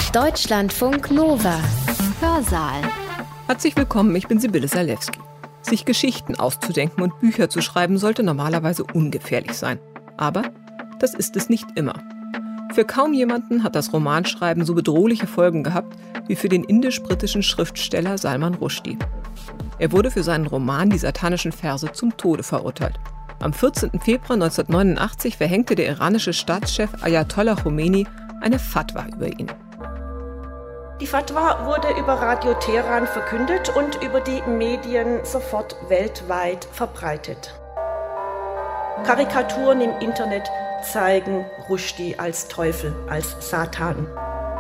Deutschlandfunk Nova. Hörsaal. Herzlich willkommen, ich bin Sibylle Salewski. Sich Geschichten auszudenken und Bücher zu schreiben, sollte normalerweise ungefährlich sein. Aber das ist es nicht immer. Für kaum jemanden hat das Romanschreiben so bedrohliche Folgen gehabt wie für den indisch-britischen Schriftsteller Salman Rushdie. Er wurde für seinen Roman Die satanischen Verse zum Tode verurteilt. Am 14. Februar 1989 verhängte der iranische Staatschef Ayatollah Khomeini eine Fatwa über ihn. Die Fatwa wurde über Radio Teheran verkündet und über die Medien sofort weltweit verbreitet. Karikaturen im Internet zeigen Rushdie als Teufel, als Satan.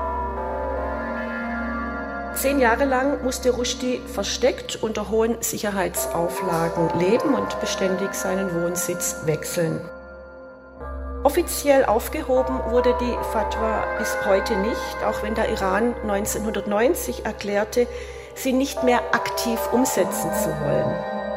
10 Jahre lang musste Rushdie versteckt unter hohen Sicherheitsauflagen leben und beständig seinen Wohnsitz wechseln. Offiziell aufgehoben wurde die Fatwa bis heute nicht, auch wenn der Iran 1990 erklärte, sie nicht mehr aktiv umsetzen zu wollen.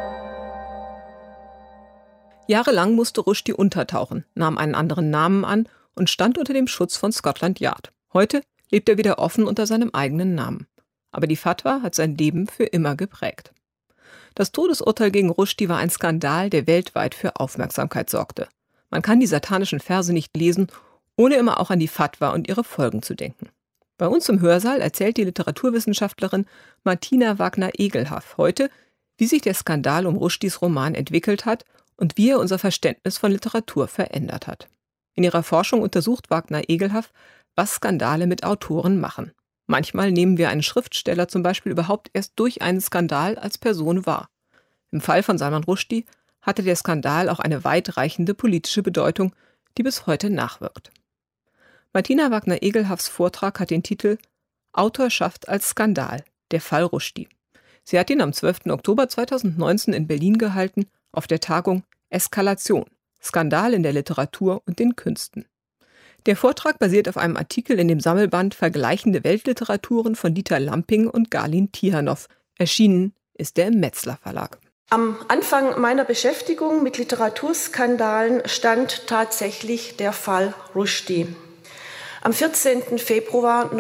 Jahrelang musste Rushdie untertauchen, nahm einen anderen Namen an und stand unter dem Schutz von Scotland Yard. Heute lebt er wieder offen unter seinem eigenen Namen. Aber die Fatwa hat sein Leben für immer geprägt. Das Todesurteil gegen Rushdie war ein Skandal, der weltweit für Aufmerksamkeit sorgte. Man kann die satanischen Verse nicht lesen, ohne immer auch an die Fatwa und ihre Folgen zu denken. Bei uns im Hörsaal erzählt die Literaturwissenschaftlerin Martina Wagner-Egelhaf heute, wie sich der Skandal um Rushdies Roman entwickelt hat und wie er unser Verständnis von Literatur verändert hat. In ihrer Forschung untersucht Wagner-Egelhaf, was Skandale mit Autoren machen. Manchmal nehmen wir einen Schriftsteller zum Beispiel überhaupt erst durch einen Skandal als Person wahr. Im Fall von Salman Rushdie hatte der Skandal auch eine weitreichende politische Bedeutung, die bis heute nachwirkt. Martina Wagner-Egelhafs Vortrag hat den Titel »Autorschaft als Skandal. Der Fall Rushdie«. Sie hat ihn am 12. Oktober 2019 in Berlin gehalten, auf der Tagung »Eskalation. Skandal in der Literatur und den Künsten«. Der Vortrag basiert auf einem Artikel in dem Sammelband Vergleichende Weltliteraturen von Dieter Lamping und Galin Tihanov. Erschienen ist er im Metzler Verlag. Am Anfang meiner Beschäftigung mit Literaturskandalen stand tatsächlich der Fall Rushdie. Am 14. Februar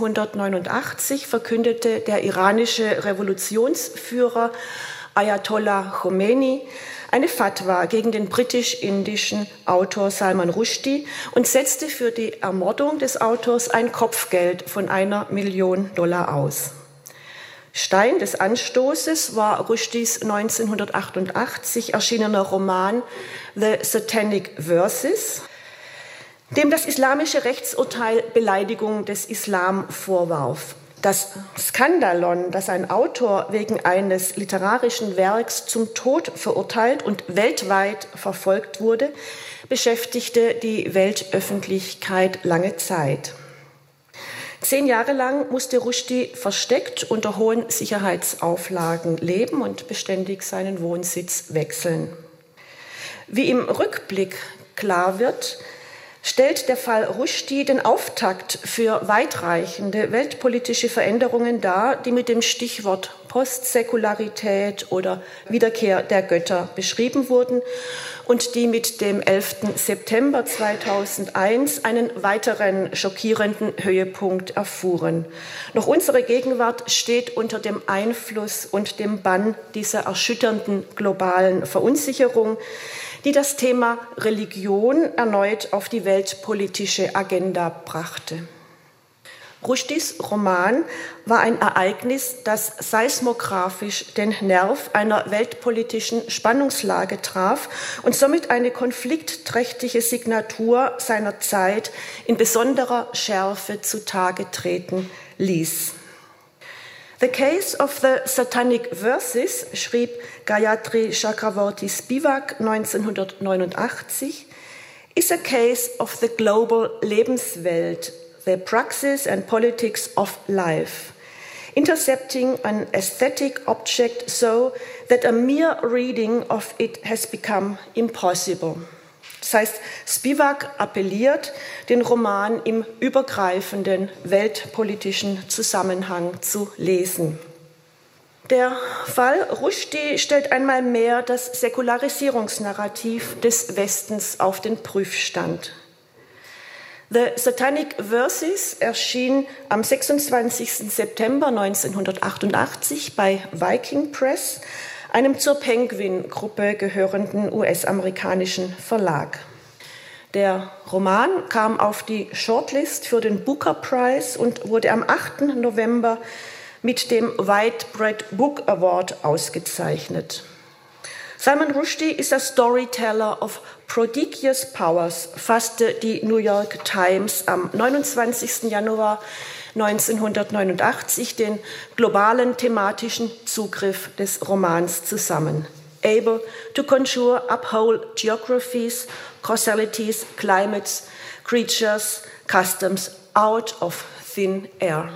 1989 verkündete der iranische Revolutionsführer Ayatollah Khomeini eine Fatwa gegen den britisch-indischen Autor Salman Rushdie und setzte für die Ermordung des Autors ein Kopfgeld von $1 Million aus. Stein des Anstoßes war Rushdies 1988 erschienener Roman The Satanic Verses, dem das islamische Rechtsurteil Beleidigung des Islam vorwarf. Das Skandalon, dass ein Autor wegen eines literarischen Werks zum Tod verurteilt und weltweit verfolgt wurde, beschäftigte die Weltöffentlichkeit lange Zeit. 10 Jahre lang musste Rushdie versteckt unter hohen Sicherheitsauflagen leben und beständig seinen Wohnsitz wechseln. Wie im Rückblick klar wird, stellt der Fall Rushdie den Auftakt für weitreichende weltpolitische Veränderungen dar, die mit dem Stichwort Postsäkularität oder Wiederkehr der Götter beschrieben wurden und die mit dem 11. September 2001 einen weiteren schockierenden Höhepunkt erfuhren. Noch unsere Gegenwart steht unter dem Einfluss und dem Bann dieser erschütternden globalen Verunsicherung, die das Thema Religion erneut auf die weltpolitische Agenda brachte. Rushdies Roman war ein Ereignis, das seismographisch den Nerv einer weltpolitischen Spannungslage traf und somit eine konfliktträchtige Signatur seiner Zeit in besonderer Schärfe zutage treten ließ. The Case of the Satanic Verses, schrieb Gayatri Chakravorty Spivak 1989, is a case of the global Lebenswelt, the praxis and politics of life, intercepting an aesthetic object so that a mere reading of it has become impossible. Das heißt, Spivak appelliert, den Roman im übergreifenden weltpolitischen Zusammenhang zu lesen. Der Fall Rushdie stellt einmal mehr das Säkularisierungsnarrativ des Westens auf den Prüfstand. The Satanic Verses erschien am 26. September 1988 bei Viking Press, einem zur Penguin-Gruppe gehörenden US-amerikanischen Verlag. Der Roman kam auf die Shortlist für den Booker Prize und wurde am 8. November mit dem Whitebread Book Award ausgezeichnet. Salman Rushdie ist der Storyteller of prodigious powers, fasste die New York Times am 29. Januar 1989 den globalen thematischen Zugriff des Romans zusammen. Able to conjure up whole geographies, causalities, climates, creatures, customs out of thin air.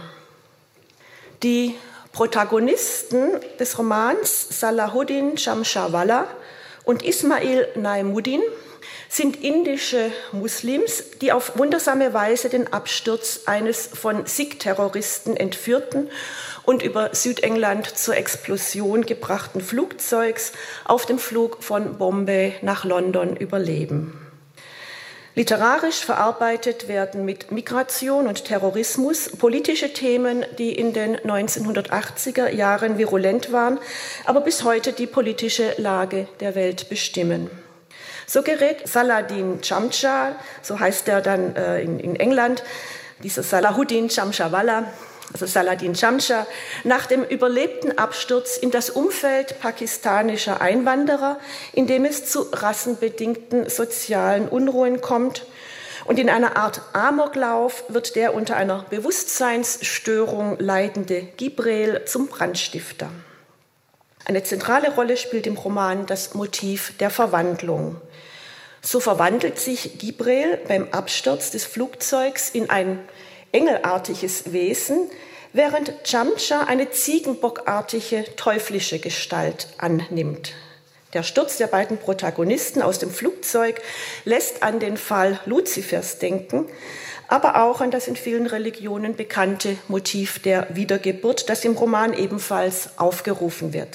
Die Protagonisten des Romans, Salahuddin Jamshawala und Ismail Naimuddin, sind indische Muslims, die auf wundersame Weise den Absturz eines von Sikh-Terroristen entführten und über Südengland zur Explosion gebrachten Flugzeugs auf dem Flug von Bombay nach London überleben. Literarisch verarbeitet werden mit Migration und Terrorismus politische Themen, die in den 1980er Jahren virulent waren, aber bis heute die politische Lage der Welt bestimmen. So gerät Salahuddin Jamsha, so heißt er dann in England, dieser Salahuddin Jamshawala, also Salahuddin Jamsha, nach dem überlebten Absturz in das Umfeld pakistanischer Einwanderer, in dem es zu rassenbedingten sozialen Unruhen kommt. Und in einer Art Amoklauf wird der unter einer Bewusstseinsstörung leidende Gibreel zum Brandstifter. Eine zentrale Rolle spielt im Roman das Motiv der Verwandlung. So verwandelt sich Gibreel beim Absturz des Flugzeugs in ein engelartiges Wesen, während Jamsha eine ziegenbockartige, teuflische Gestalt annimmt. Der Sturz der beiden Protagonisten aus dem Flugzeug lässt an den Fall Luzifers denken, aber auch an das in vielen Religionen bekannte Motiv der Wiedergeburt, das im Roman ebenfalls aufgerufen wird.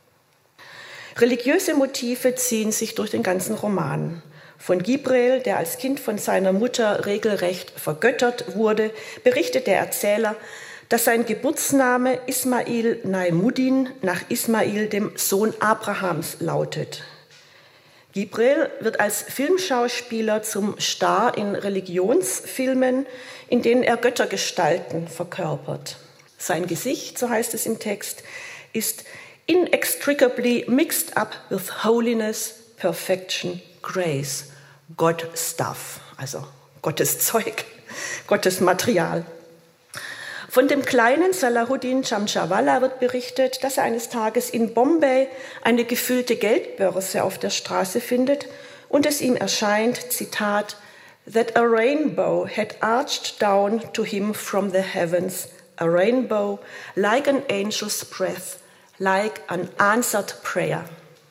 Religiöse Motive ziehen sich durch den ganzen Roman. Von Gibreel, der als Kind von seiner Mutter regelrecht vergöttert wurde, berichtet der Erzähler, dass sein Geburtsname Ismail Naimuddin nach Ismail, dem Sohn Abrahams, lautet. Gibreel wird als Filmschauspieler zum Star in Religionsfilmen, in denen er Göttergestalten verkörpert. Sein Gesicht, so heißt es im Text, ist inextricably mixed up with holiness, perfection, grace, God stuff, also Gottes Zeug, Gottes Material. Von dem kleinen Salahuddin Jamshawala wird berichtet, dass er eines Tages in Bombay eine gefüllte Geldbörse auf der Straße findet und es ihm erscheint, Zitat, that a rainbow had arched down to him from the heavens, a rainbow like an angel's breath, like an answered prayer.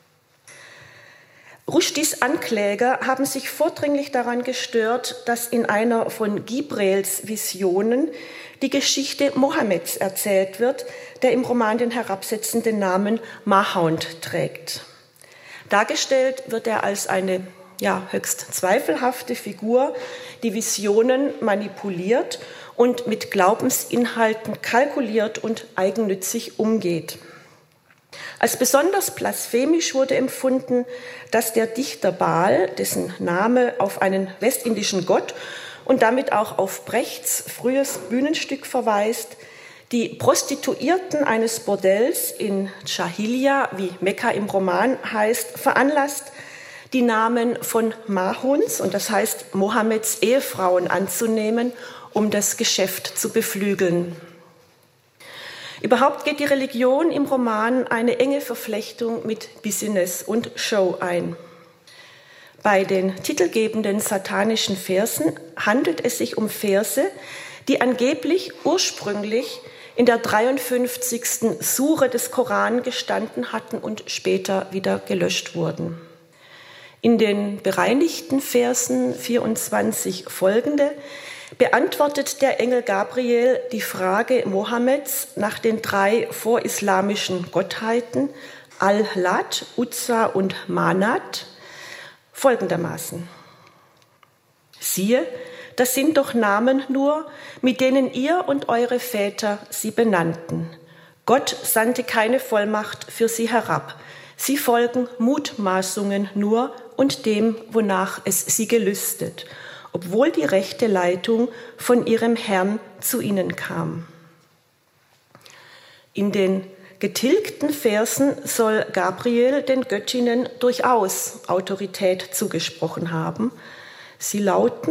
Rushdies Ankläger haben sich vordringlich daran gestört, dass in einer von Gibreels Visionen die Geschichte Mohammeds erzählt wird, der im Roman den herabsetzenden Namen Mahound trägt. Dargestellt wird er als eine höchst zweifelhafte Figur, die Visionen manipuliert und mit Glaubensinhalten kalkuliert und eigennützig umgeht. Als besonders blasphemisch wurde empfunden, dass der Dichter Baal, dessen Name auf einen westindischen Gott und damit auch auf Brechts frühes Bühnenstück verweist, die Prostituierten eines Bordells in Jahiliya, wie Mekka im Roman heißt, veranlasst, die Namen von Mahuns, und das heißt Mohammeds Ehefrauen, anzunehmen, um das Geschäft zu beflügeln. Überhaupt geht die Religion im Roman eine enge Verflechtung mit Business und Show ein. Bei den titelgebenden satanischen Versen handelt es sich um Verse, die angeblich ursprünglich in der 53. Sure des Koran gestanden hatten und später wieder gelöscht wurden. In den bereinigten Versen 24 folgende beantwortet der Engel Gabriel die Frage Mohammeds nach den 3 vorislamischen Gottheiten Al-Lat, Uzza und Manat folgendermaßen. Siehe, das sind doch Namen nur, mit denen ihr und eure Väter sie benannten. Gott sandte keine Vollmacht für sie herab. Sie folgen Mutmaßungen nur und dem, wonach es sie gelüstet, obwohl die rechte Leitung von ihrem Herrn zu ihnen kam. In den getilgten Versen soll Gabriel den Göttinnen durchaus Autorität zugesprochen haben. Sie lauten: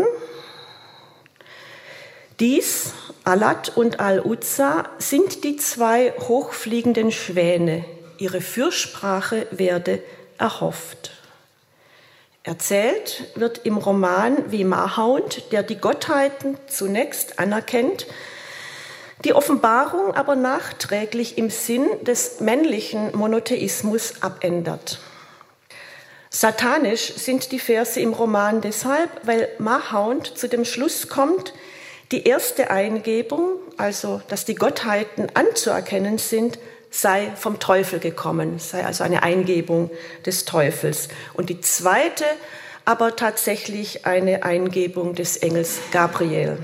Dies, Alat und Al-Uzza, sind die zwei hochfliegenden Schwäne. Ihre Fürsprache werde erhofft. Erzählt wird im Roman, wie Mahound, der die Gottheiten zunächst anerkennt, die Offenbarung aber nachträglich im Sinn des männlichen Monotheismus abändert. Satanisch sind die Verse im Roman deshalb, weil Mahound zu dem Schluss kommt, die erste Eingebung, also dass die Gottheiten anzuerkennen sind, sei vom Teufel gekommen, sei also eine Eingebung des Teufels. Und die zweite aber tatsächlich eine Eingebung des Engels Gabriel.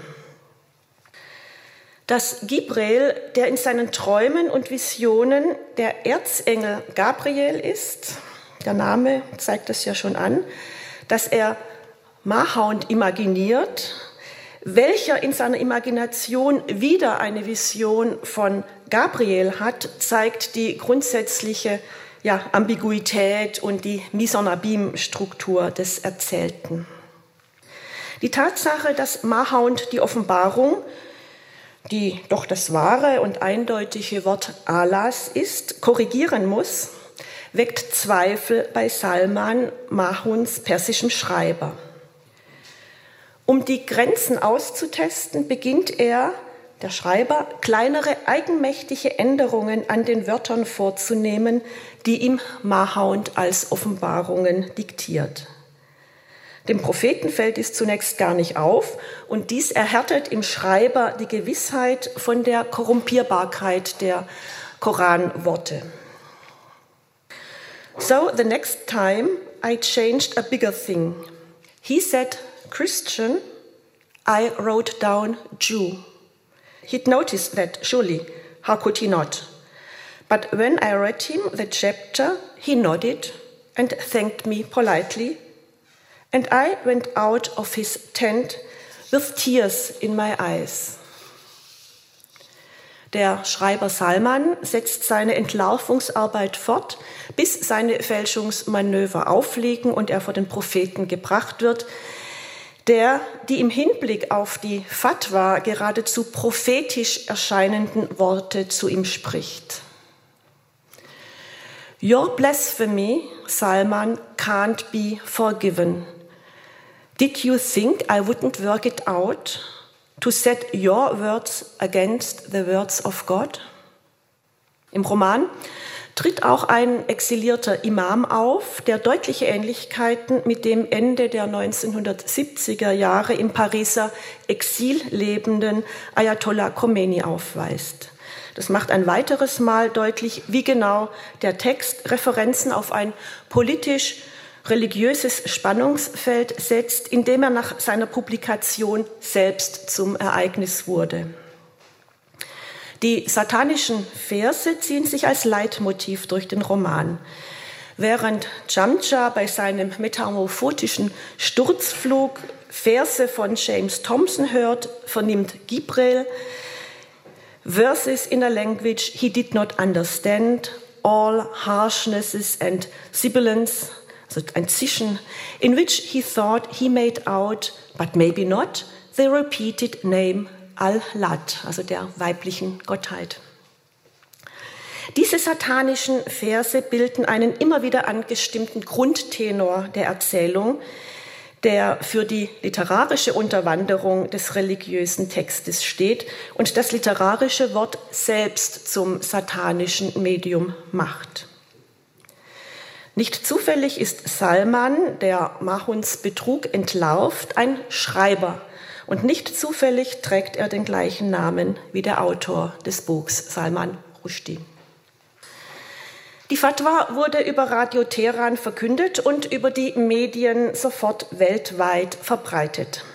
Dass Gibreel, der in seinen Träumen und Visionen der Erzengel Gabriel ist, der Name zeigt das ja schon an, dass er Mahound imaginiert, welcher in seiner Imagination wieder eine Vision von Gabriel hat, zeigt die grundsätzliche Ambiguität und die Mise en Abîme-Struktur des Erzählten. Die Tatsache, dass Mahound die Offenbarung, die doch das wahre und eindeutige Wort Allahs ist, korrigieren muss, weckt Zweifel bei Salman, Mahounds persischem Schreiber. Um die Grenzen auszutesten, beginnt er, der Schreiber, kleinere eigenmächtige Änderungen an den Wörtern vorzunehmen, die ihm Mahound als Offenbarungen diktiert. Dem Propheten fällt dies zunächst gar nicht auf und dies erhärtet im Schreiber die Gewissheit von der Korrumpierbarkeit der Koranworte. So the next time I changed a bigger thing. He said Christian, I wrote down Jew. He'd noticed that, surely, how could he not? But when I read him the chapter, he nodded and thanked me politely, and I went out of his tent with tears in my eyes. Der Schreiber Salman setzt seine Entlarvungsarbeit fort, bis seine Fälschungsmanöver aufliegen und er vor den Propheten gebracht wird, die im Hinblick auf die Fatwa geradezu prophetisch erscheinenden Worte zu ihm spricht. Your blasphemy, Salman, can't be forgiven. Did you think I wouldn't work it out to set your words against the words of God? Im Roman tritt auch ein exilierter Imam auf, der deutliche Ähnlichkeiten mit dem Ende der 1970er Jahre im Pariser Exil lebenden Ayatollah Khomeini aufweist. Das macht ein weiteres Mal deutlich, wie genau der Text Referenzen auf ein politisch-religiöses Spannungsfeld setzt, in dem er nach seiner Publikation selbst zum Ereignis wurde. Die satanischen Verse ziehen sich als Leitmotiv durch den Roman. Während Dschamdschah bei seinem metamorphotischen Sturzflug Verse von James Thompson hört, vernimmt Gibreel verses in a language he did not understand, all harshnesses and sibilance, also ein Zischen, in which he thought he made out, but maybe not, the repeated name Al-Lat, also der weiblichen Gottheit. Diese satanischen Verse bilden einen immer wieder angestimmten Grundtenor der Erzählung, der für die literarische Unterwanderung des religiösen Textes steht und das literarische Wort selbst zum satanischen Medium macht. Nicht zufällig ist Salman, der Mahounds Betrug entlarvt, ein Schreiber. Und nicht zufällig trägt er den gleichen Namen wie der Autor des Buchs, Salman Rushdie. Die Fatwa wurde über Radio Teheran verkündet und über die Medien sofort weltweit verbreitet.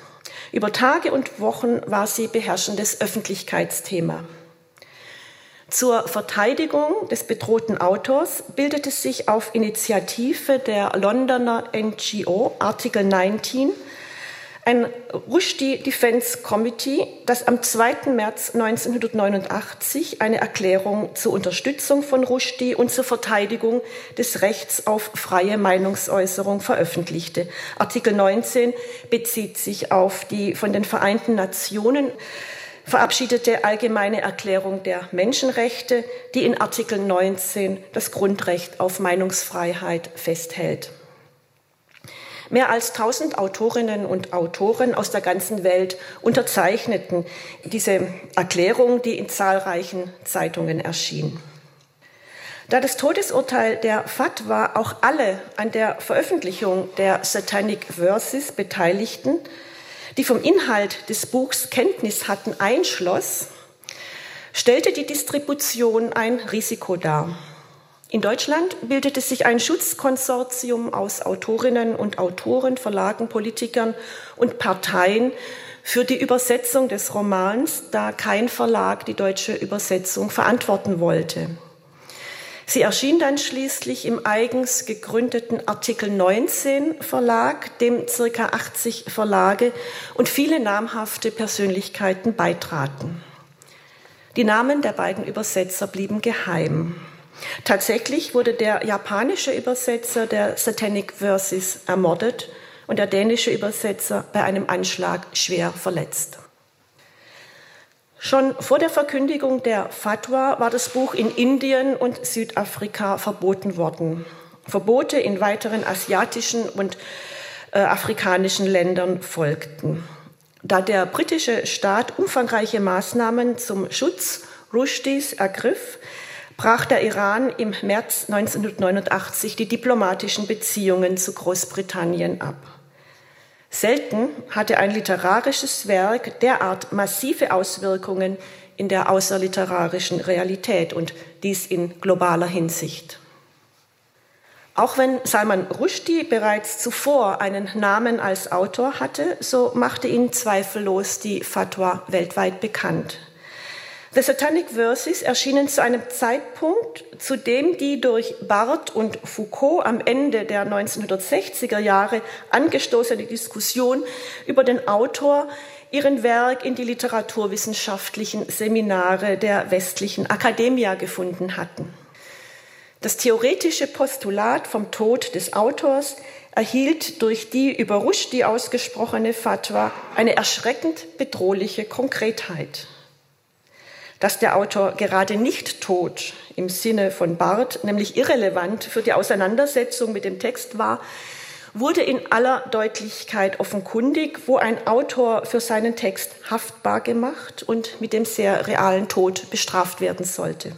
Über Tage und Wochen war sie beherrschendes Öffentlichkeitsthema. Zur Verteidigung des bedrohten Autors bildete sich auf Initiative der Londoner NGO Article 19 ein Rushdie Defense Committee, das am 2. März 1989 eine Erklärung zur Unterstützung von Rushdie und zur Verteidigung des Rechts auf freie Meinungsäußerung veröffentlichte. Artikel 19 bezieht sich auf die von den Vereinten Nationen verabschiedete Allgemeine Erklärung der Menschenrechte, die in Artikel 19 das Grundrecht auf Meinungsfreiheit festhält. Mehr als 1000 Autorinnen und Autoren aus der ganzen Welt unterzeichneten diese Erklärung, die in zahlreichen Zeitungen erschien. Da das Todesurteil der Fatwa auch alle an der Veröffentlichung der Satanic Verses Beteiligten, die vom Inhalt des Buchs Kenntnis hatten, einschloss, stellte die Distribution ein Risiko dar. In Deutschland bildete sich ein Schutzkonsortium aus Autorinnen und Autoren, Verlagen, Politikern und Parteien für die Übersetzung des Romans, da kein Verlag die deutsche Übersetzung verantworten wollte. Sie erschien dann schließlich im eigens gegründeten Artikel 19 Verlag, dem ca. 80 Verlage und viele namhafte Persönlichkeiten beitraten. Die Namen der beiden Übersetzer blieben geheim. Tatsächlich wurde der japanische Übersetzer der Satanic Verses ermordet und der dänische Übersetzer bei einem Anschlag schwer verletzt. Schon vor der Verkündigung der Fatwa war das Buch in Indien und Südafrika verboten worden. Verbote in weiteren asiatischen und afrikanischen Ländern folgten. Da der britische Staat umfangreiche Maßnahmen zum Schutz Rushdies ergriff, brach der Iran im März 1989 die diplomatischen Beziehungen zu Großbritannien ab. Selten hatte ein literarisches Werk derart massive Auswirkungen in der außerliterarischen Realität und dies in globaler Hinsicht. Auch wenn Salman Rushdie bereits zuvor einen Namen als Autor hatte, so machte ihn zweifellos die Fatwa weltweit bekannt. The Satanic Verses erschienen zu einem Zeitpunkt, zu dem die durch Barthes und Foucault am Ende der 1960er Jahre angestoßene Diskussion über den Autor ihren Werk in die literaturwissenschaftlichen Seminare der westlichen Academia gefunden hatten. Das theoretische Postulat vom Tod des Autors erhielt durch die über Rushdie ausgesprochene Fatwa eine erschreckend bedrohliche Konkretheit. Dass der Autor gerade nicht tot im Sinne von Barthes, nämlich irrelevant für die Auseinandersetzung mit dem Text war, wurde in aller Deutlichkeit offenkundig, wo ein Autor für seinen Text haftbar gemacht und mit dem sehr realen Tod bestraft werden sollte.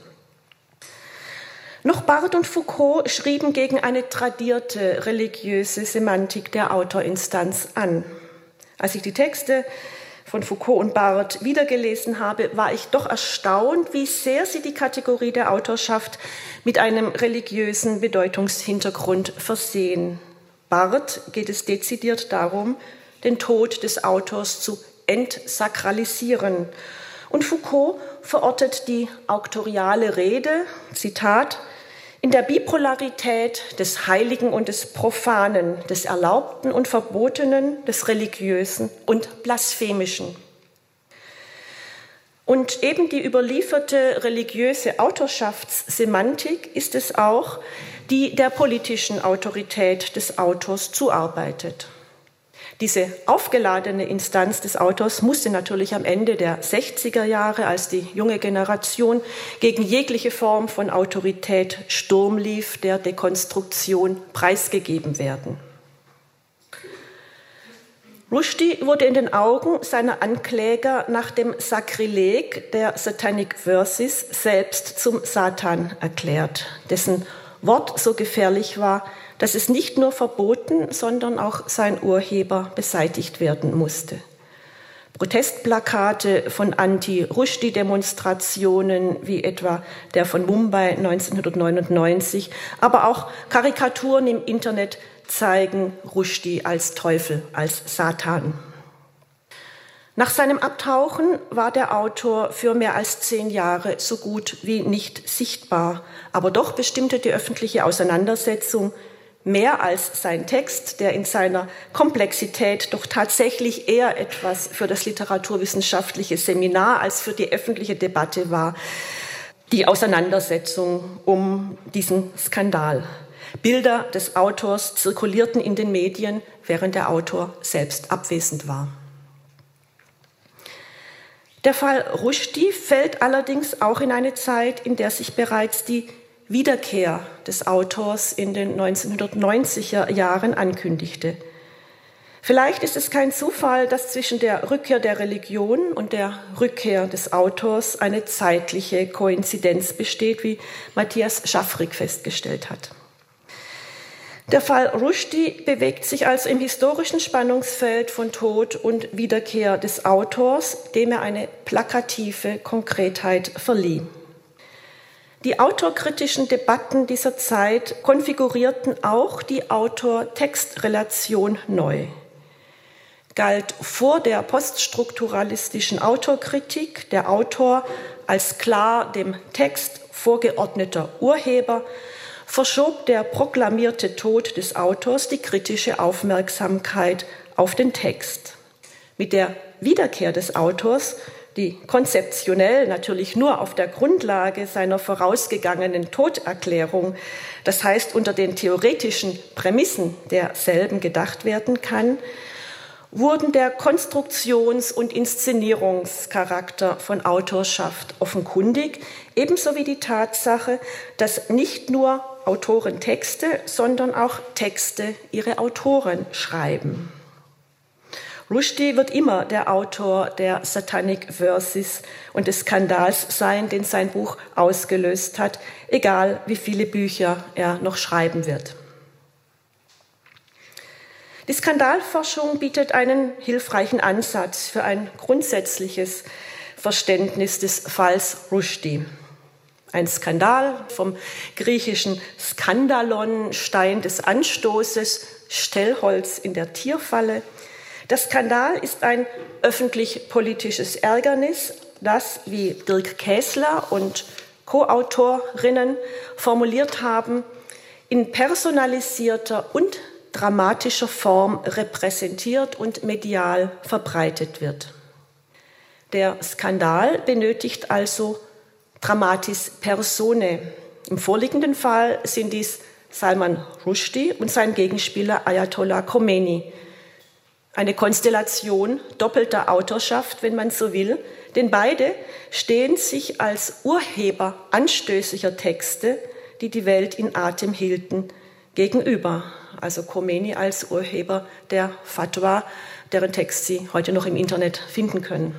Noch Barthes und Foucault schrieben gegen eine tradierte religiöse Semantik der Autorinstanz an. Als ich die Texte von Foucault und Barthes wiedergelesen habe, war ich doch erstaunt, wie sehr sie die Kategorie der Autorschaft mit einem religiösen Bedeutungshintergrund versehen. Barthes geht es dezidiert darum, den Tod des Autors zu entsakralisieren. Und Foucault verortet die auktoriale Rede, Zitat, in der Bipolarität des Heiligen und des Profanen, des Erlaubten und Verbotenen, des Religiösen und Blasphemischen. Und eben die überlieferte religiöse Autorschaftssemantik ist es auch, die der politischen Autorität des Autors zuarbeitet. Diese aufgeladene Instanz des Autors musste natürlich am Ende der 60er Jahre, als die junge Generation gegen jegliche Form von Autorität Sturm lief, der Dekonstruktion preisgegeben werden. Rushdie wurde in den Augen seiner Ankläger nach dem Sakrileg der Satanic Verses selbst zum Satan erklärt, dessen Wort so gefährlich war, dass es nicht nur verboten, sondern auch sein Urheber beseitigt werden musste. Protestplakate von Anti-Rushdie-Demonstrationen, wie etwa der von Mumbai 1999, aber auch Karikaturen im Internet zeigen Rushdie als Teufel, als Satan. Nach seinem Abtauchen war der Autor für mehr als 10 Jahre so gut wie nicht sichtbar. Aber doch bestimmte die öffentliche Auseinandersetzung mehr als sein Text, der in seiner Komplexität doch tatsächlich eher etwas für das literaturwissenschaftliche Seminar als für die öffentliche Debatte war, die Auseinandersetzung um diesen Skandal. Bilder des Autors zirkulierten in den Medien, während der Autor selbst abwesend war. Der Fall Rushdie fällt allerdings auch in eine Zeit, in der sich bereits die Wiederkehr des Autors in den 1990er Jahren ankündigte. Vielleicht ist es kein Zufall, dass zwischen der Rückkehr der Religion und der Rückkehr des Autors eine zeitliche Koinzidenz besteht, wie Matthias Schaffrig festgestellt hat. Der Fall Rushdie bewegt sich also im historischen Spannungsfeld von Tod und Wiederkehr des Autors, dem er eine plakative Konkretheit verlieh. Die autorkritischen Debatten dieser Zeit konfigurierten auch die Autor-Text-Relation neu. Galt vor der poststrukturalistischen Autorkritik der Autor als klar dem Text vorgeordneter Urheber, verschob der proklamierte Tod des Autors die kritische Aufmerksamkeit auf den Text. Mit der Wiederkehr des Autors, die konzeptionell natürlich nur auf der Grundlage seiner vorausgegangenen Toderklärung, das heißt unter den theoretischen Prämissen derselben gedacht werden kann, wurden der Konstruktions- und Inszenierungscharakter von Autorschaft offenkundig, ebenso wie die Tatsache, dass nicht nur Autoren Texte, sondern auch Texte ihre Autoren schreiben. Rushdie wird immer der Autor der Satanic Verses und des Skandals sein, den sein Buch ausgelöst hat, egal wie viele Bücher er noch schreiben wird. Die Skandalforschung bietet einen hilfreichen Ansatz für ein grundsätzliches Verständnis des Falls Rushdie. Ein Skandal, vom griechischen Skandalon, Stein des Anstoßes, Stellholz in der Tierfalle. Der Skandal ist ein öffentlich-politisches Ärgernis, das, wie Dirk Käßler und Co-Autorinnen formuliert haben, in personalisierter und dramatischer Form repräsentiert und medial verbreitet wird. Der Skandal benötigt also Dramatis Personae. Im vorliegenden Fall sind dies Salman Rushdie und sein Gegenspieler Ayatollah Khomeini. Eine Konstellation doppelter Autorschaft, wenn man so will, denn beide stehen sich als Urheber anstößiger Texte, die die Welt in Atem hielten, gegenüber. Also Khomeini als Urheber der Fatwa, deren Text Sie heute noch im Internet finden können.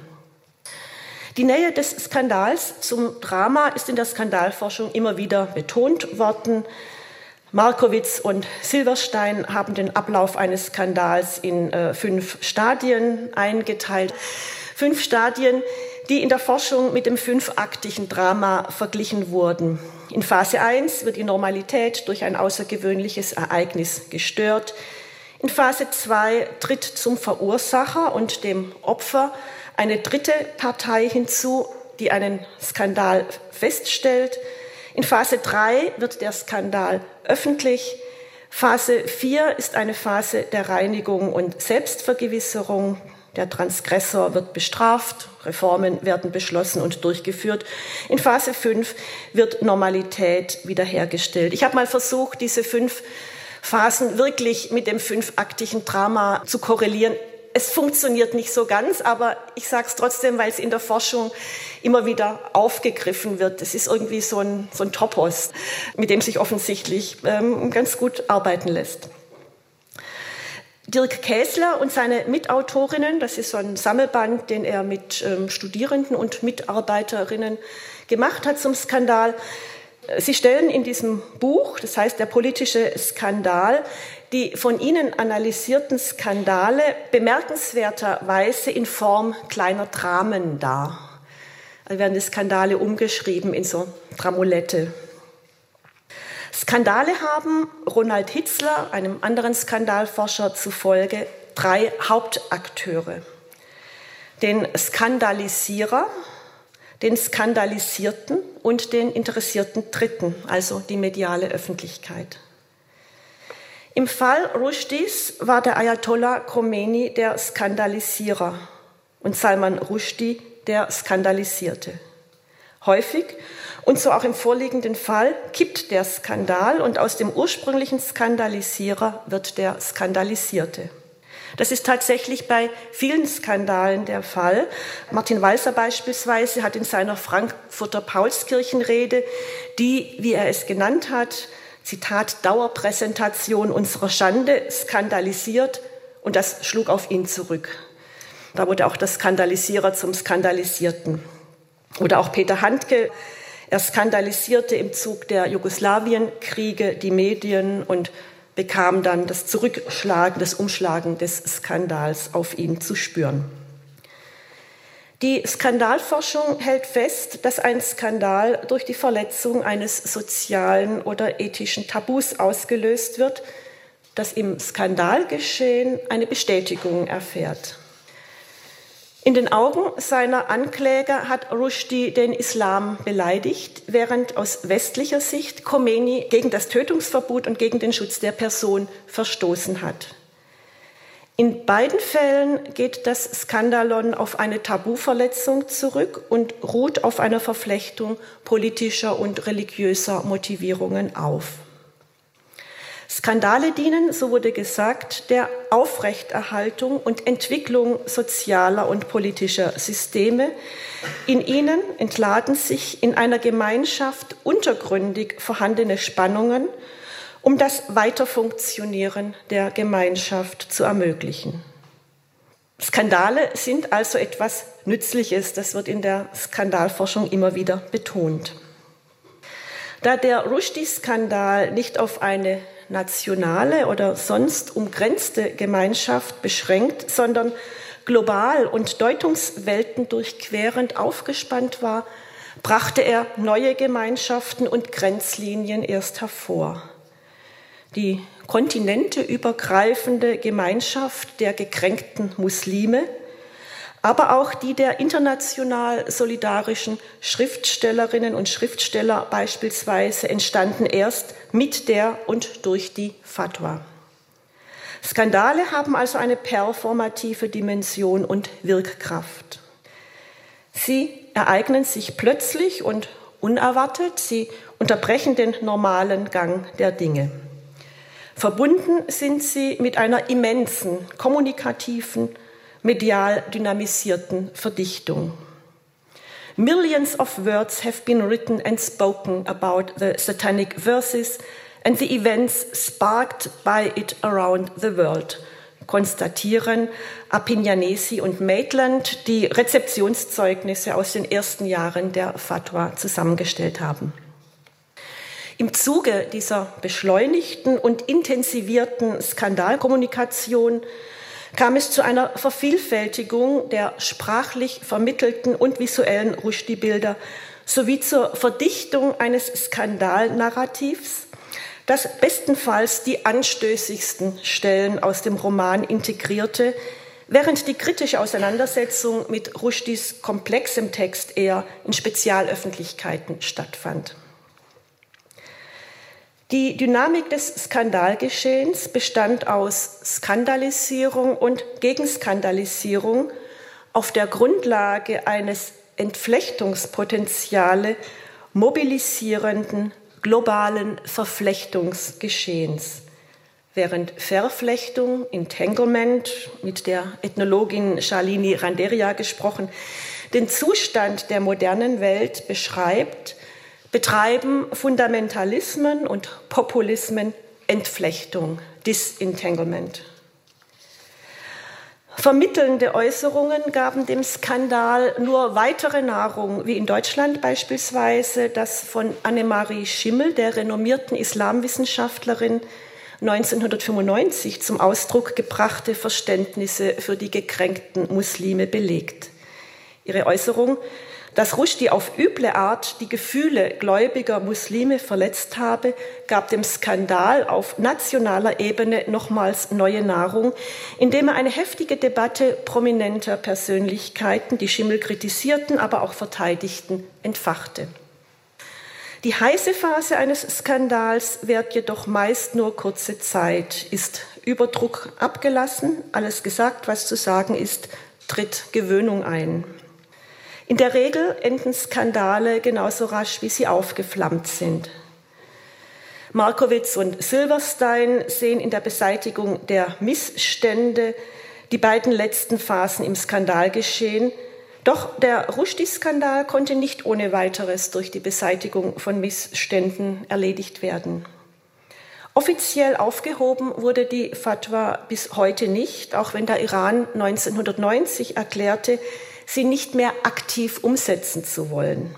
Die Nähe des Skandals zum Drama ist in der Skandalforschung immer wieder betont worden. Markowitz und Silverstein haben den Ablauf eines Skandals in 5 Stadien eingeteilt. 5 Stadien, die in der Forschung mit dem 5-aktigen Drama verglichen wurden. In Phase 1 wird die Normalität durch ein außergewöhnliches Ereignis gestört. In Phase 2 tritt zum Verursacher und dem Opfer eine dritte Partei hinzu, die einen Skandal feststellt. In Phase 3 wird der Skandal öffentlich. Phase 4 ist eine Phase der Reinigung und Selbstvergewisserung. Der Transgressor wird bestraft, Reformen werden beschlossen und durchgeführt. In Phase 5 wird Normalität wiederhergestellt. Ich habe mal versucht, diese 5 Phasen wirklich mit dem 5-aktigen Drama zu korrelieren. Es funktioniert nicht so ganz, aber ich sage es trotzdem, weil es in der Forschung immer wieder aufgegriffen wird. Es ist irgendwie so ein Topos, mit dem sich offensichtlich ganz gut arbeiten lässt. Dirk Käßler und seine Mitautorinnen, das ist so ein Sammelband, den er mit Studierenden und Mitarbeiterinnen gemacht hat zum Skandal. Sie stellen in diesem Buch, das heißt der politische Skandal, die von ihnen analysierten Skandale bemerkenswerterweise in Form kleiner Dramen dar. Also werden die Skandale umgeschrieben in so Dramolette. Skandale haben Ronald Hitzler, einem anderen Skandalforscher, zufolge 3 Hauptakteure. den Skandalisierer, den Skandalisierten und den interessierten Dritten, also die mediale Öffentlichkeit. Im Fall Rushdies war der Ayatollah Khomeini der Skandalisierer und Salman Rushdie der Skandalisierte. Häufig, und so auch im vorliegenden Fall, kippt der Skandal und aus dem ursprünglichen Skandalisierer wird der Skandalisierte. Das ist tatsächlich bei vielen Skandalen der Fall. Martin Walser beispielsweise hat in seiner Frankfurter Paulskirchenrede, die, wie er es genannt hat, Zitat, Dauerpräsentation unserer Schande, skandalisiert, und das schlug auf ihn zurück. Da wurde auch der Skandalisierer zum Skandalisierten. Oder auch Peter Handke, er skandalisierte im Zug der Jugoslawienkriege die Medien und bekam dann das Zurückschlagen, das Umschlagen des Skandals auf ihn zu spüren. Die Skandalforschung hält fest, dass ein Skandal durch die Verletzung eines sozialen oder ethischen Tabus ausgelöst wird, das im Skandalgeschehen eine Bestätigung erfährt. In den Augen seiner Ankläger hat Rushdie den Islam beleidigt, während aus westlicher Sicht Khomeini gegen das Tötungsverbot und gegen den Schutz der Person verstoßen hat. In beiden Fällen geht das Skandalon auf eine Tabuverletzung zurück und ruht auf einer Verflechtung politischer und religiöser Motivierungen auf. Skandale dienen, so wurde gesagt, der Aufrechterhaltung und Entwicklung sozialer und politischer Systeme. In ihnen entladen sich in einer Gemeinschaft untergründig vorhandene Spannungen, um das Weiterfunktionieren der Gemeinschaft zu ermöglichen. Skandale sind also etwas Nützliches, das wird in der Skandalforschung immer wieder betont. Da der Rushdie-Skandal nicht auf eine nationale oder sonst umgrenzte Gemeinschaft beschränkt, sondern global und Deutungswelten durchquerend aufgespannt war, brachte er neue Gemeinschaften und Grenzlinien erst hervor. Die kontinenteübergreifende Gemeinschaft der gekränkten Muslime, aber auch die der international solidarischen Schriftstellerinnen und Schriftsteller beispielsweise entstanden erst mit der und durch die Fatwa. Skandale haben also eine performative Dimension und Wirkkraft. Sie ereignen sich plötzlich und unerwartet, sie unterbrechen den normalen Gang der Dinge. Verbunden sind sie mit einer immensen, kommunikativen, medial dynamisierten Verdichtung. Millions of words have been written and spoken about the satanic verses and the events sparked by it around the world, konstatieren Appignanesi und Maitland, die Rezeptionszeugnisse aus den ersten Jahren der Fatwa zusammengestellt haben. Im Zuge dieser beschleunigten und intensivierten Skandalkommunikation kam es zu einer Vervielfältigung der sprachlich vermittelten und visuellen Rushdie-Bilder sowie zur Verdichtung eines Skandalnarrativs, das bestenfalls die anstößigsten Stellen aus dem Roman integrierte, während die kritische Auseinandersetzung mit Rushdies komplexem Text eher in Spezialöffentlichkeiten stattfand. Die Dynamik des Skandalgeschehens bestand aus Skandalisierung und Gegenskandalisierung auf der Grundlage eines Entflechtungspotenziale mobilisierenden globalen Verflechtungsgeschehens, während Verflechtung, Entanglement, mit der Ethnologin Shalini Randeria gesprochen, den Zustand der modernen Welt beschreibt, betreiben Fundamentalismen und Populismen Entflechtung, Disentanglement. Vermittelnde Äußerungen gaben dem Skandal nur weitere Nahrung, wie in Deutschland beispielsweise das von Annemarie Schimmel, der renommierten Islamwissenschaftlerin, 1995 zum Ausdruck gebrachte Verständnisse für die gekränkten Muslime belegt. Ihre Äußerung, Dass Rushdie auf üble Art die Gefühle gläubiger Muslime verletzt habe, gab dem Skandal auf nationaler Ebene nochmals neue Nahrung, indem er eine heftige Debatte prominenter Persönlichkeiten, die Schimmel kritisierten, aber auch verteidigten, entfachte. Die heiße Phase eines Skandals währt jedoch meist nur kurze Zeit, ist Überdruck abgelassen, alles gesagt, was zu sagen ist, tritt Gewöhnung ein. In der Regel enden Skandale genauso rasch, wie sie aufgeflammt sind. Markowitz und Silverstein sehen in der Beseitigung der Missstände die beiden letzten Phasen im Skandalgeschehen. Doch der Rushdie-Skandal konnte nicht ohne weiteres durch die Beseitigung von Missständen erledigt werden. Offiziell aufgehoben wurde die Fatwa bis heute nicht, auch wenn der Iran 1990 erklärte, sie nicht mehr aktiv umsetzen zu wollen.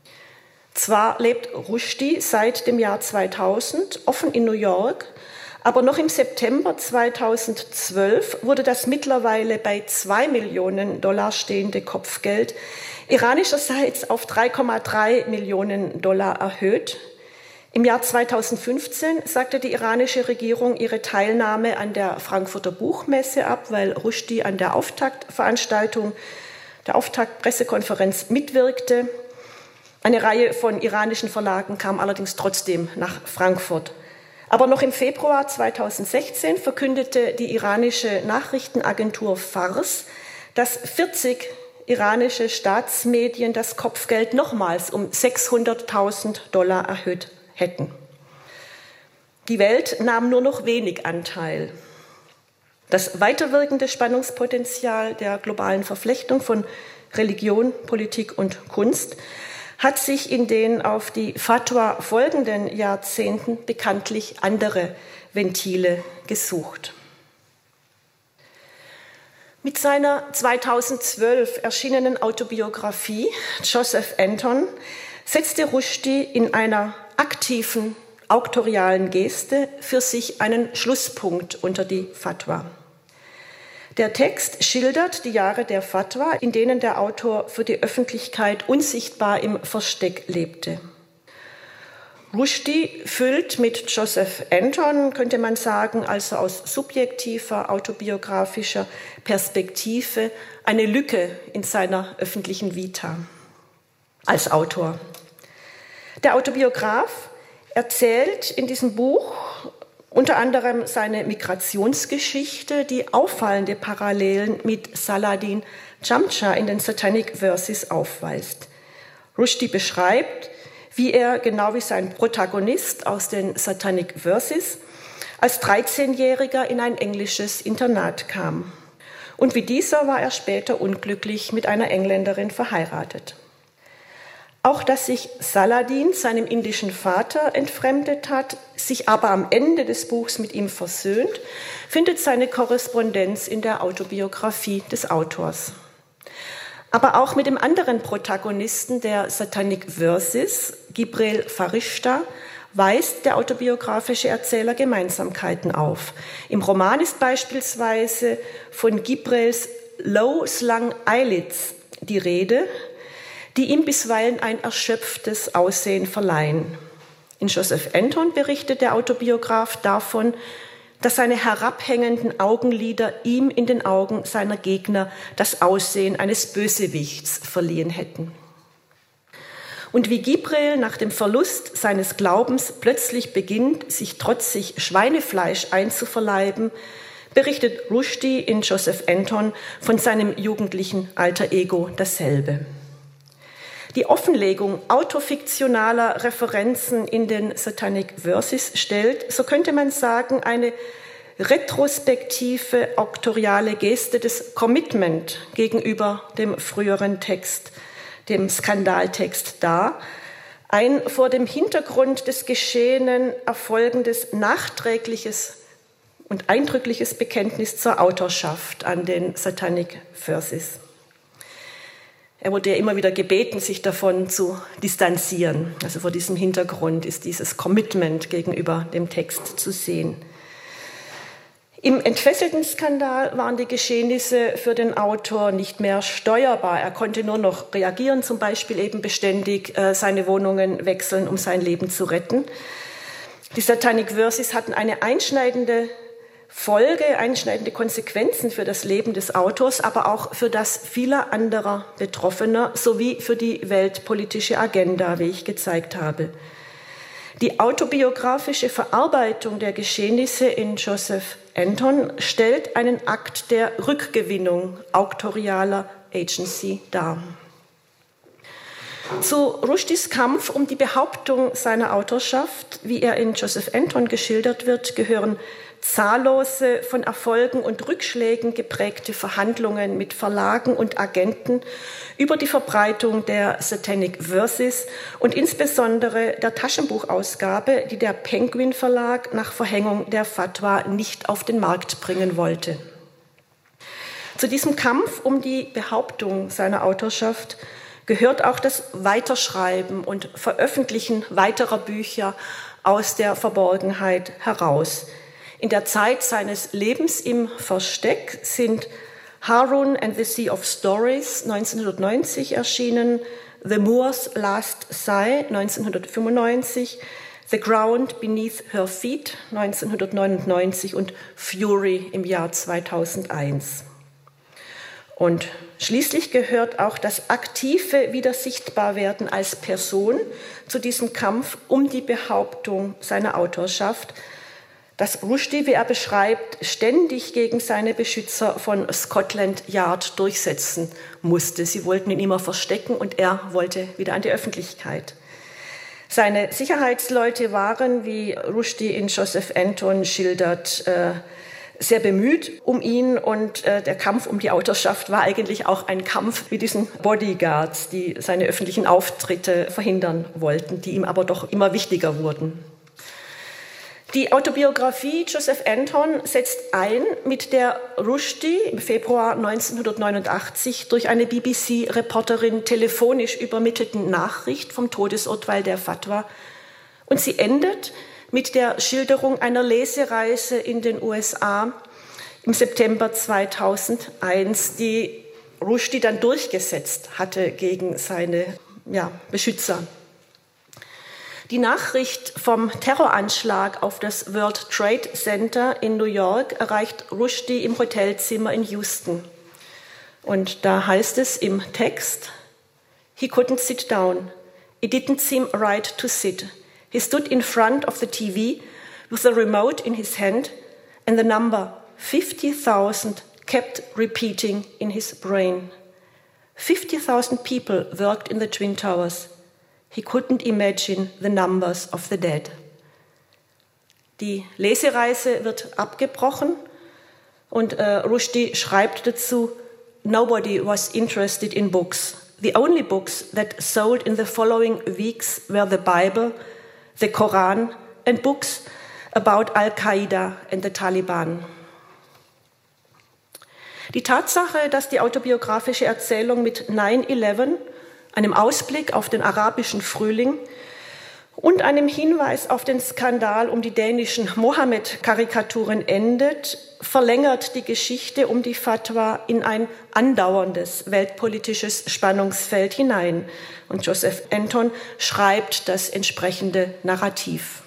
Zwar lebt Rushdie seit dem Jahr 2000 offen in New York, aber noch im September 2012 wurde das mittlerweile bei $2 Millionen stehende Kopfgeld iranischerseits auf $3,3 Millionen erhöht. Im Jahr 2015 sagte die iranische Regierung ihre Teilnahme an der Frankfurter Buchmesse ab, weil Rushdie an der Auftaktveranstaltung, der Auftaktpressekonferenz mitwirkte. Eine Reihe von iranischen Verlagen kam allerdings trotzdem nach Frankfurt. Aber noch im Februar 2016 verkündete die iranische Nachrichtenagentur Fars, dass 40 iranische Staatsmedien das Kopfgeld nochmals um $600.000 erhöht hätten. Die Welt nahm nur noch wenig Anteil. Das weiterwirkende Spannungspotenzial der globalen Verflechtung von Religion, Politik und Kunst hat sich in den auf die Fatwa folgenden Jahrzehnten bekanntlich andere Ventile gesucht. Mit seiner 2012 erschienenen Autobiografie Joseph Anton setzte Rushdie in einer aktiven, auktorialen Geste für sich einen Schlusspunkt unter die Fatwa. Der Text schildert die Jahre der Fatwa, in denen der Autor für die Öffentlichkeit unsichtbar im Versteck lebte. Rushdie füllt mit Joseph Anton, könnte man sagen, also aus subjektiver, autobiografischer Perspektive, eine Lücke in seiner öffentlichen Vita als Autor. Der Autobiograf erzählt in diesem Buch unter anderem seine Migrationsgeschichte, die auffallende Parallelen mit Saladin Dschamscha in den Satanic Verses aufweist. Rushdie beschreibt, wie er, genau wie sein Protagonist aus den Satanic Verses, als 13-Jähriger in ein englisches Internat kam. Und wie dieser war er später unglücklich mit einer Engländerin verheiratet. Auch dass sich Saladin seinem indischen Vater entfremdet hat, sich aber am Ende des Buchs mit ihm versöhnt, findet seine Korrespondenz in der Autobiografie des Autors. Aber auch mit dem anderen Protagonisten der Satanic Verses, Gibreel Farishta, weist der autobiografische Erzähler Gemeinsamkeiten auf. Im Roman ist beispielsweise von Gibreels low-slung eyelids die Rede, die ihm bisweilen ein erschöpftes Aussehen verleihen. In Joseph Anton berichtet der Autobiograf davon, dass seine herabhängenden Augenlider ihm in den Augen seiner Gegner das Aussehen eines Bösewichts verliehen hätten. Und wie Gibreel nach dem Verlust seines Glaubens plötzlich beginnt, sich trotzig Schweinefleisch einzuverleiben, berichtet Rushdie in Joseph Anton von seinem jugendlichen Alter Ego dasselbe. Die Offenlegung autofiktionaler Referenzen in den Satanic Verses stellt, so könnte man sagen, eine retrospektive auktoriale Geste des Commitment gegenüber dem früheren Text, dem Skandaltext dar, ein vor dem Hintergrund des Geschehenen erfolgendes nachträgliches und eindrückliches Bekenntnis zur Autorschaft an den Satanic Verses. Er wurde ja immer wieder gebeten, sich davon zu distanzieren. Also vor diesem Hintergrund ist dieses Commitment gegenüber dem Text zu sehen. Im Entfesselten-Skandal waren die Geschehnisse für den Autor nicht mehr steuerbar. Er konnte nur noch reagieren, zum Beispiel eben beständig seine Wohnungen wechseln, um sein Leben zu retten. Die Satanic Verses hatten eine einschneidende Folge, einschneidende Konsequenzen für das Leben des Autors, aber auch für das vieler anderer Betroffener sowie für die weltpolitische Agenda, wie ich gezeigt habe. Die autobiografische Verarbeitung der Geschehnisse in Joseph Anton stellt einen Akt der Rückgewinnung autorialer Agency dar. Zu Rushdies Kampf um die Behauptung seiner Autorschaft, wie er in Joseph Anton geschildert wird, gehören zahllose, von Erfolgen und Rückschlägen geprägte Verhandlungen mit Verlagen und Agenten über die Verbreitung der Satanic Verses und insbesondere der Taschenbuchausgabe, die der Penguin Verlag nach Verhängung der Fatwa nicht auf den Markt bringen wollte. Zu diesem Kampf um die Behauptung seiner Autorschaft gehört auch das Weiterschreiben und Veröffentlichen weiterer Bücher aus der Verborgenheit heraus. In der Zeit seines Lebens im Versteck sind Harun and the Sea of Stories 1990 erschienen, The Moor's Last Sigh 1995, The Ground Beneath Her Feet 1999 und Fury im Jahr 2001. Und schließlich gehört auch das aktive Wiedersichtbarwerden als Person zu diesem Kampf um die Behauptung seiner Autorschaft, dass Rushdie, wie er beschreibt, ständig gegen seine Beschützer von Scotland Yard durchsetzen musste. Sie wollten ihn immer verstecken und er wollte wieder an die Öffentlichkeit. Seine Sicherheitsleute waren, wie Rushdie in Joseph Anton schildert, sehr bemüht um ihn und der Kampf um die Autorschaft war eigentlich auch ein Kampf mit diesen Bodyguards, die seine öffentlichen Auftritte verhindern wollten, die ihm aber doch immer wichtiger wurden. Die Autobiografie Joseph Anton setzt ein, mit der Rushdie im Februar 1989 durch eine BBC-Reporterin telefonisch übermittelten Nachricht vom Todesurteil der Fatwa, und sie endet mit der Schilderung einer Lesereise in den USA im September 2001, die Rushdie dann durchgesetzt hatte gegen seine Beschützer. Die Nachricht vom Terroranschlag auf das World Trade Center in New York erreicht Rushdie im Hotelzimmer in Houston. Und da heißt es im Text: He couldn't sit down. It didn't seem right to sit. He stood in front of the TV with the remote in his hand and the number 50,000 kept repeating in his brain. 50,000 people worked in the Twin Towers. He couldn't imagine the numbers of the dead. Die Lesereise wird abgebrochen und Rushdie schreibt dazu: Nobody was interested in books. The only books that sold in the following weeks were the Bible, the Koran and books about Al-Qaida and the Taliban. Die Tatsache, dass die autobiografische Erzählung mit 9/11, einem Ausblick auf den arabischen Frühling und einem Hinweis auf den Skandal um die dänischen Mohammed-Karikaturen endet, verlängert die Geschichte um die Fatwa in ein andauerndes weltpolitisches Spannungsfeld hinein. Und Joseph Anton schreibt das entsprechende Narrativ.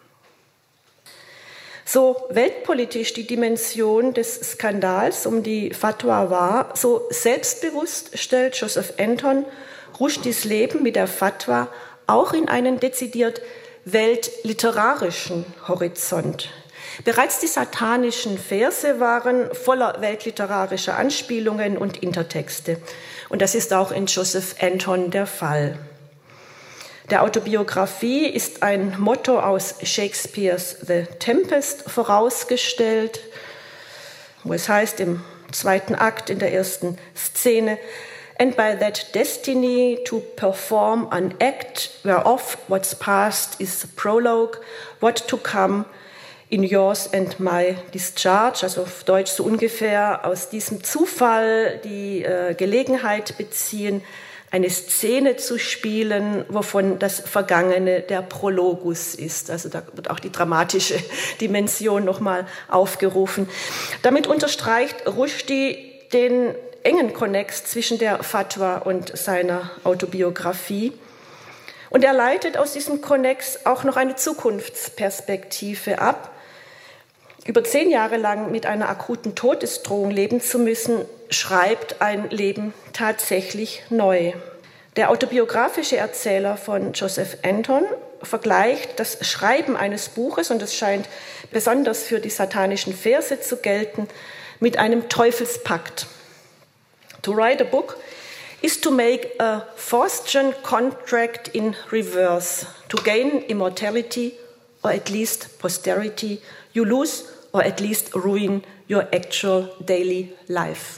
So weltpolitisch die Dimension des Skandals um die Fatwa war, so selbstbewusst stellt Joseph Anton Rushdies Leben mit der Fatwa auch in einen dezidiert weltliterarischen Horizont. Bereits die satanischen Verse waren voller weltliterarischer Anspielungen und Intertexte. Und das ist auch in Joseph Anton der Fall. Der Autobiografie ist ein Motto aus Shakespeares The Tempest vorausgestellt, wo es heißt im zweiten Akt in der ersten Szene: And by that destiny to perform an act whereof what's past is prologue, what to come in yours and my discharge, also auf Deutsch so ungefähr: aus diesem Zufall die Gelegenheit beziehen, eine Szene zu spielen, wovon das Vergangene der Prologus ist. Also da wird auch die dramatische Dimension nochmal aufgerufen. Damit unterstreicht Rushdie den engen Konnex zwischen der Fatwa und seiner Autobiografie. Und er leitet aus diesem Konnex auch noch eine Zukunftsperspektive ab. Über 10 Jahre lang mit einer akuten Todesdrohung leben zu müssen, schreibt ein Leben tatsächlich neu. Der autobiografische Erzähler von Joseph Anton vergleicht das Schreiben eines Buches, und das scheint besonders für die satanischen Verse zu gelten, mit einem Teufelspakt. To write a book is to make a Faustian contract in reverse, to gain immortality or at least posterity. You lose or at least ruin your actual daily life.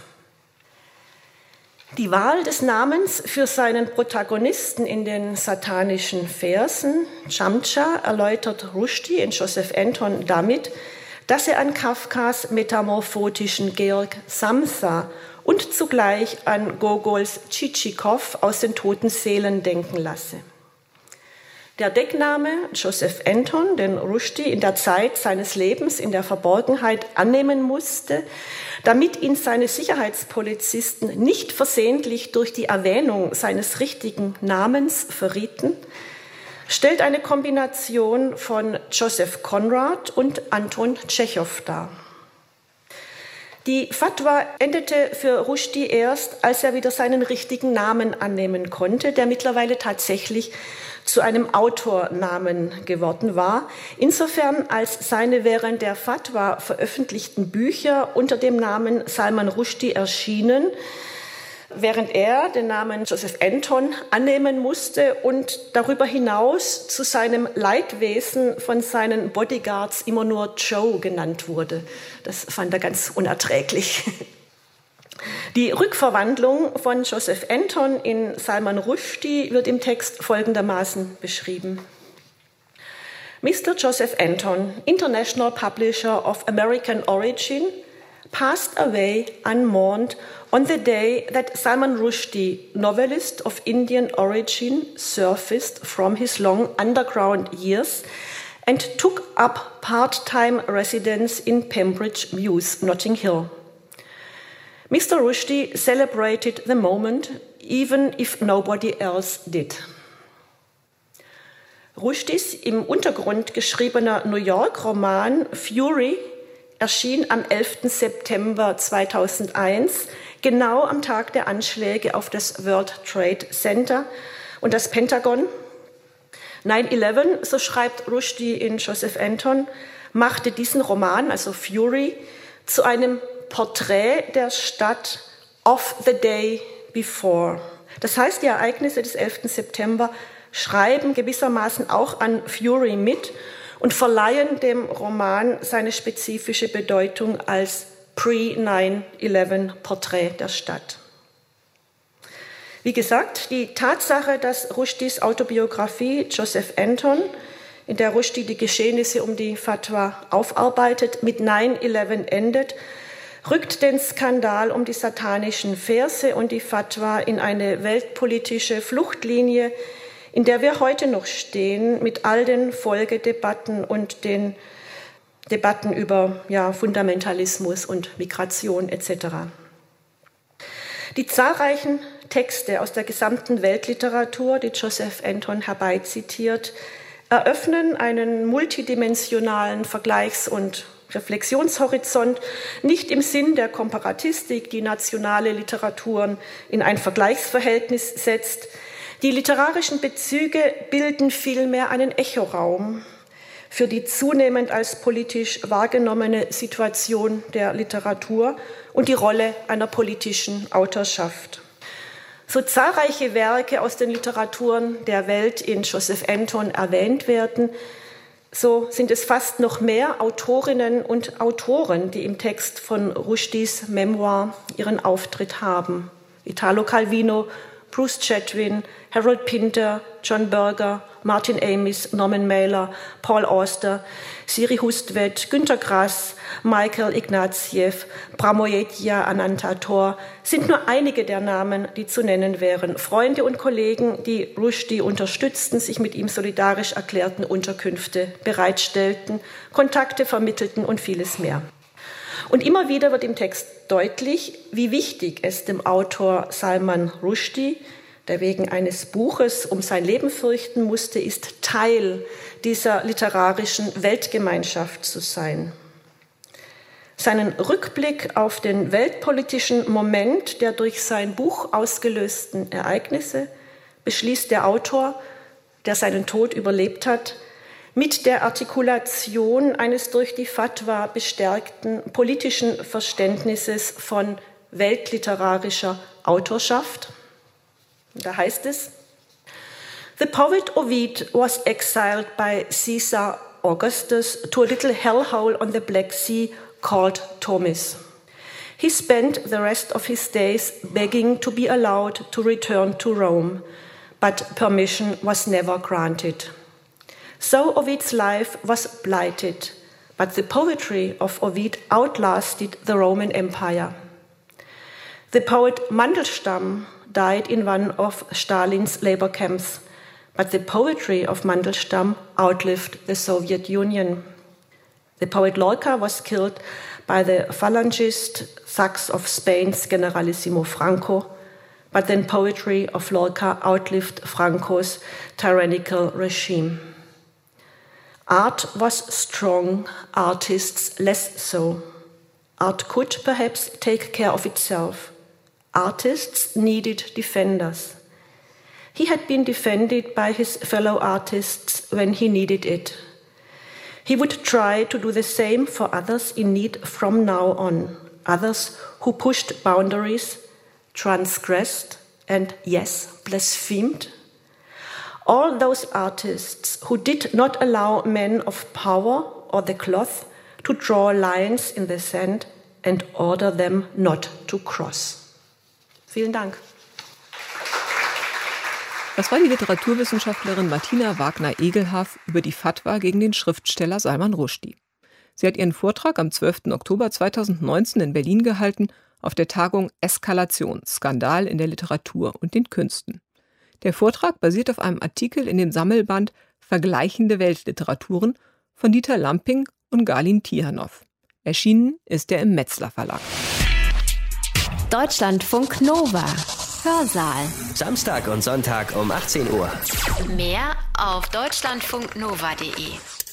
Die Wahl des Namens für seinen Protagonisten in den satanischen Versen, Dschamtscha, erläutert Rushdie in Joseph Anton damit, dass er an Kafkas metamorphotischen Georg Samsa und zugleich an Gogols Tschitschikow aus den toten Seelen denken lasse. Der Deckname Joseph Anton, den Rushdie in der Zeit seines Lebens in der Verborgenheit annehmen musste, damit ihn seine Sicherheitspolizisten nicht versehentlich durch die Erwähnung seines richtigen Namens verrieten, stellt eine Kombination von Joseph Conrad und Anton Tschechow dar. Die Fatwa endete für Rushdie erst, als er wieder seinen richtigen Namen annehmen konnte, der mittlerweile tatsächlich zu einem Autornamen geworden war, insofern als seine während der Fatwa veröffentlichten Bücher unter dem Namen Salman Rushdie erschienen, während er den Namen Joseph Anton annehmen musste und darüber hinaus zu seinem Leidwesen von seinen Bodyguards immer nur Joe genannt wurde. Das fand er ganz unerträglich. Die Rückverwandlung von Joseph Anton in Salman Rushdie wird im Text folgendermaßen beschrieben. Mr. Joseph Anton, international publisher of American origin, passed away unmourned on the day that Salman Rushdie, novelist of Indian origin, surfaced from his long underground years and took up part-time residence in Pembridge Mews, Notting Hill. Mr. Rushdie celebrated the moment, even if nobody else did. Rushdies im Untergrund geschriebener New York-Roman Fury erschien am 11. September 2001, genau am Tag der Anschläge auf das World Trade Center und das Pentagon. 9/11, so schreibt Rushdie in Joseph Anton, machte diesen Roman, also Fury, zu einem Porträt der Stadt of the day before. Das heißt, die Ereignisse des 11. September schreiben gewissermaßen auch an Fury mit und verleihen dem Roman seine spezifische Bedeutung als Pre-9/11 Porträt der Stadt. Wie gesagt, die Tatsache, dass Rushdies Autobiografie Joseph Anton, in der Rushdie die Geschehnisse um die Fatwa aufarbeitet, mit 9/11 endet, rückt den Skandal um die satanischen Verse und die Fatwa in eine weltpolitische Fluchtlinie, in der wir heute noch stehen, mit all den Folgedebatten und den Debatten über Fundamentalismus und Migration etc. Die zahlreichen Texte aus der gesamten Weltliteratur, die Joseph Anton herbeizitiert, eröffnen einen multidimensionalen Vergleichs- und Reflexionshorizont, nicht im Sinn der Komparatistik, die nationale Literaturen in ein Vergleichsverhältnis setzt. Die literarischen Bezüge bilden vielmehr einen Echoraum für die zunehmend als politisch wahrgenommene Situation der Literatur und die Rolle einer politischen Autorschaft. So zahlreiche Werke aus den Literaturen der Welt in Joseph Anton erwähnt werden, so sind es fast noch mehr Autorinnen und Autoren, die im Text von Rushdies Memoir ihren Auftritt haben. Italo Calvino, Bruce Chatwin, Harold Pinter, John Berger, Martin Amis, Norman Mailer, Paul Auster, Siri Hustvedt, Günter Grass, Michael Ignatieff, Pramoedya Anantator sind nur einige der Namen, die zu nennen wären. Freunde und Kollegen, die Rushdie unterstützten, sich mit ihm solidarisch erklärten, Unterkünfte bereitstellten, Kontakte vermittelten und vieles mehr. Und immer wieder wird im Text deutlich, wie wichtig es dem Autor Salman Rushdie, der wegen eines Buches um sein Leben fürchten musste, ist, Teil dieser literarischen Weltgemeinschaft zu sein. Seinen Rückblick auf den weltpolitischen Moment der durch sein Buch ausgelösten Ereignisse beschließt der Autor, der seinen Tod überlebt hat, mit der Artikulation eines durch die Fatwa bestärkten politischen Verständnisses von weltliterarischer Autorschaft. Da heißt es: The poet Ovid was exiled by Caesar Augustus to a little hellhole on the Black Sea called Tomis. He spent the rest of his days begging to be allowed to return to Rome, but permission was never granted. So Ovid's life was blighted, but the poetry of Ovid outlasted the Roman Empire. The poet Mandelstam died in one of Stalin's labor camps, but the poetry of Mandelstam outlived the Soviet Union. The poet Lorca was killed by the Phalangist thugs of Spain's Generalissimo Franco, but then poetry of Lorca outlived Franco's tyrannical regime. Art was strong, artists less so. Art could perhaps take care of itself. Artists needed defenders. He had been defended by his fellow artists when he needed it. He would try to do the same for others in need from now on, others who pushed boundaries, transgressed, and, yes, blasphemed. All those artists who did not allow men of power or the cloth to draw lines in the sand and order them not to cross. Vielen Dank. Das war die Literaturwissenschaftlerin Martina Wagner-Egelhaf über die Fatwa gegen den Schriftsteller Salman Rushdie. Sie hat ihren Vortrag am 12. Oktober 2019 in Berlin gehalten auf der Tagung Eskalation, Skandal in der Literatur und den Künsten. Der Vortrag basiert auf einem Artikel in dem Sammelband Vergleichende Weltliteraturen von Dieter Lamping und Galin Tihanov. Erschienen ist er im Metzler Verlag. Deutschlandfunk Nova. Hörsaal. Samstag und Sonntag um 18 Uhr. Mehr auf deutschlandfunknova.de.